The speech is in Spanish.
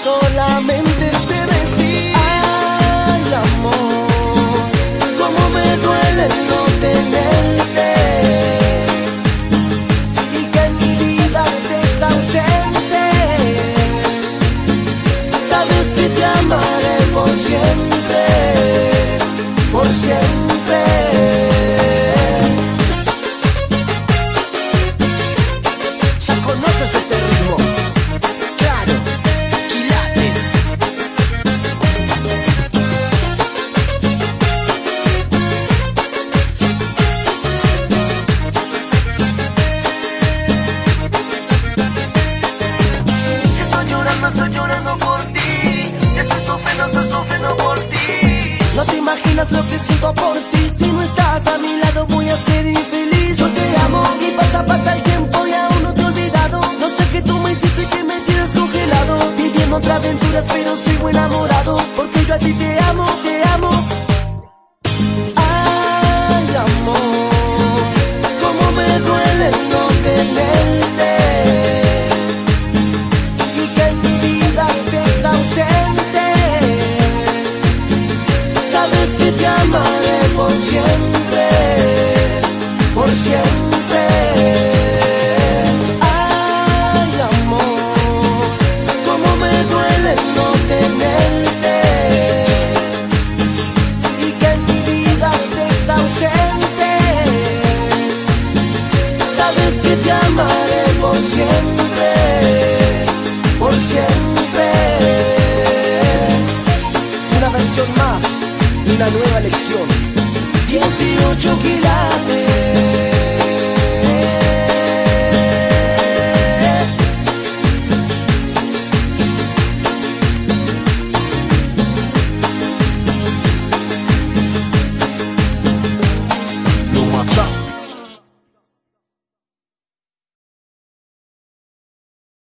solamente sé decir ay, amor, cómo me duele no tenerte y que en mi vida estés ausente. Sabes que te amaré por siempre, por siempre. Ya conoces este ritmo, claro, quilates. Estoy llorando por ti, estoy sufriendo por ti. No te imaginas lo que siento por ti. Si no estás a mi lado voy a ser infeliz. Yo te amo y pasa el tiempo y aún no te he olvidado. No sé qué tú me hiciste y que me tienes congelado. Viviendo otras aventuras pero sigo enamorado, porque yo a ti te amo, te amo. Ay, amor, cómo me duele no tenerte y que en mi vida estés ausente. Sabes que te amaré por siempre, por siempre. Ay, amor, cómo me duele no tenerte y que en mi vida estés ausente. Sabes que te amaré por siempre, por siempre. Una versión más, una nueva lección. 18 quilates.